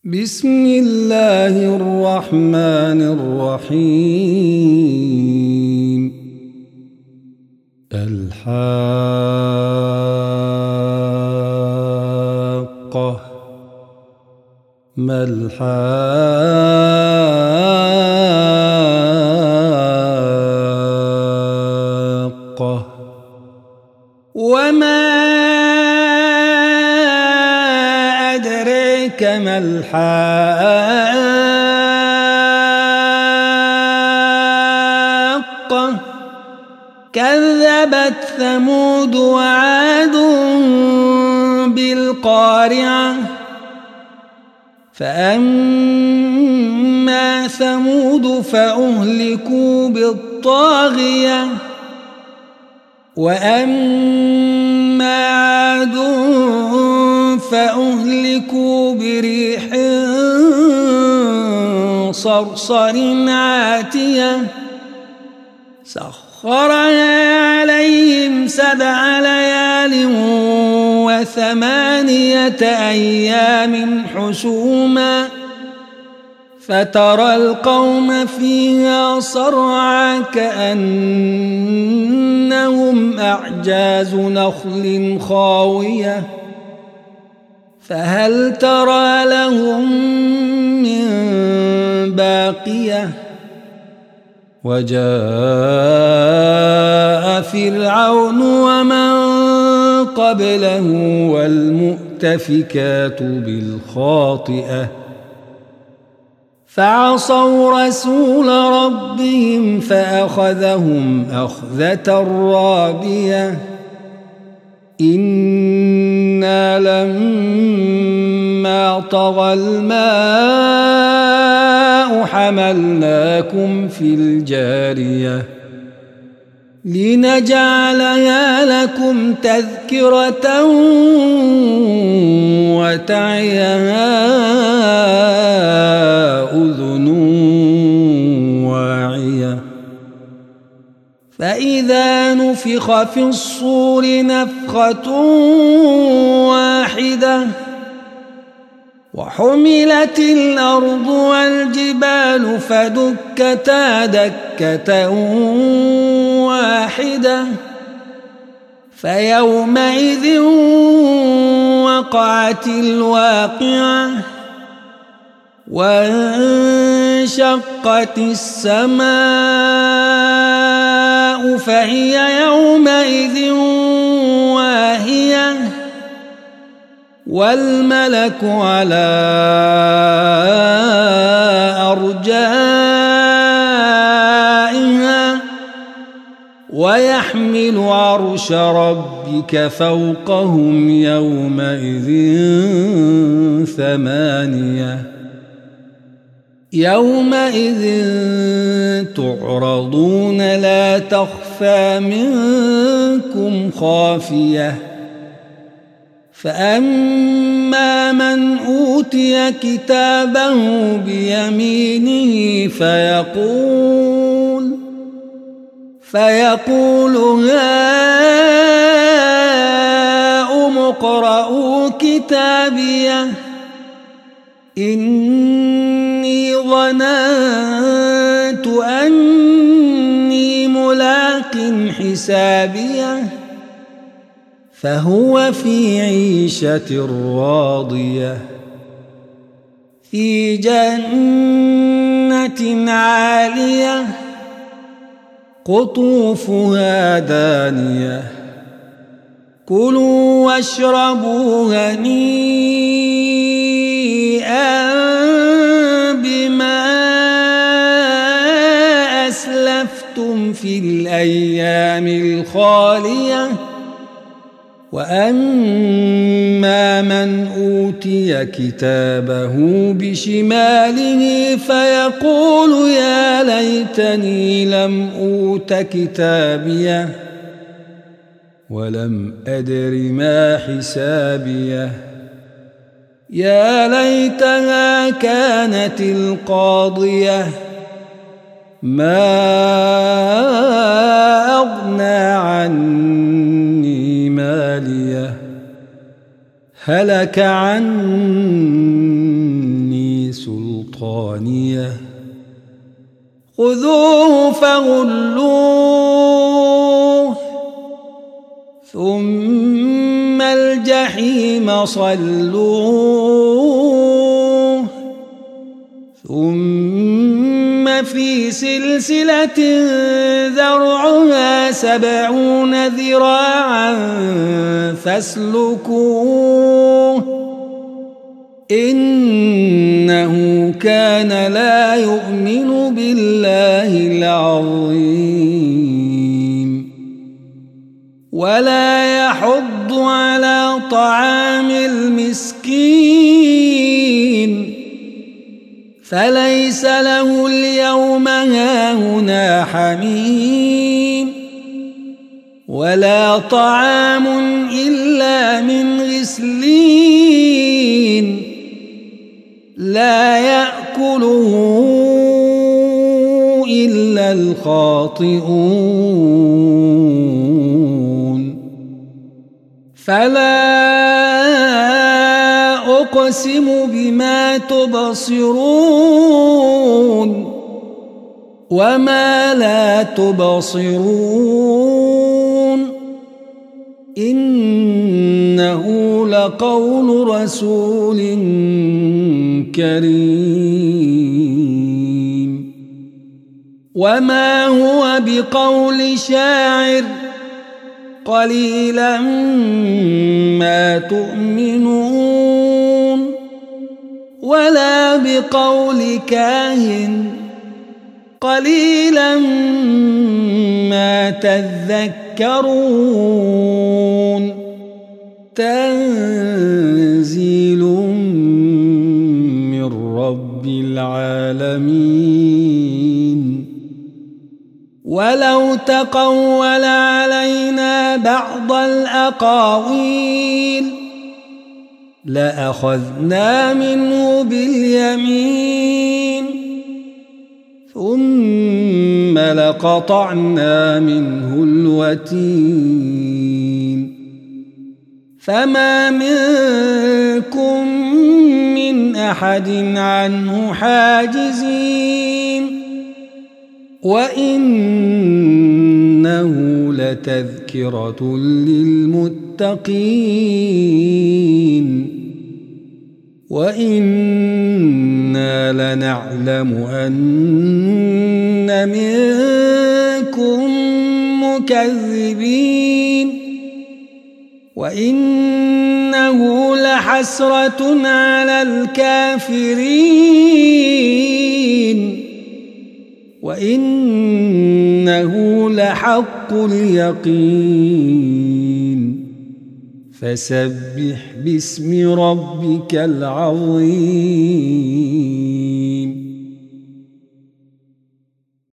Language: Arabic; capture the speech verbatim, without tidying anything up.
بسم الله الرحمن الرحيم. الحاقة ما الحاقة وما أدريك ما الحاقة كذبت ثمود وعاد بالقارعة فأما ثمود فأهلكوا بالطاغية وأما عاد فأهلكوا بريح صرصر عاتية سخرها عليهم سبع ليال وثمانية أيام حسوما فترى القوم فيها صرعى كأنهم أعجاز نخل خاوية فهل ترى لهم من باقية وجاء فرعون ومن قبله والمؤتفكات بالخاطئة فعصوا رسول ربهم فأخذهم أخذة رابية إنا لما طغى الماء حملناكم في الجارية لنجعلها لكم تذكرة وتعيها أذن واعية فإذا نفخ في الصور نفخة واحدة وحملت الأرض والجبال فدكتا دكة واحدة فيومئذ وقعت الواقعة وانشقت السماء فهي يومئذ واهية والملك على أرجائها ويحمل عرش ربك فوقهم يومئذ ثمانية يومئذ تعرضون لا تخفى منكم خافية فأما من أوتي كتابه بيمينه فيقول فيقول هاؤم اقرءوا كتابيه إني ظننت أني ملاق حسابيه فهو في عيشة راضية في جنة عالية قطوفها دانية كلوا واشربوا هنيئا بما أسلفتم في الأيام الخالية وأما من أوتي كتابه بشماله فيقول يا ليتني لم أوت كتابيه ولم أدر ما حسابيه يا ليتها كانت القاضية ما أغنى عني ماليه هلك عني الغانية خذوه فغلوه ثم الجحيم صلوه ثم في سلسلة ذرعها سبعون ذراعا فاسلكوه إنه كان لا يؤمن بالله العظيم ولا يحض على طعام المسكين فليس له اليوم هاهنا حميم ولا طعام إلا من غسلين لا يأكله إلا الخاطئون فلا أقسم بما تبصرون وما لا تبصرون إنه لقول رسول كريم وما هو بقول شاعر قليلا ما تؤمنون ولا بقول كاهن قليلا ما تذكرون تنزيل من رب العالمين ولو تقول علينا بعض الأقاويل لأخذنا منه باليمين ثم لقطعنا منه الوتين فما منكم من أحد عنه حاجزين وإنه لتذكرة للمتقين وإنا لنعلم أن منكم مكذبين وإنه لحسرة على الكافرين وإنه لحق اليقين فسبح باسم ربك العظيم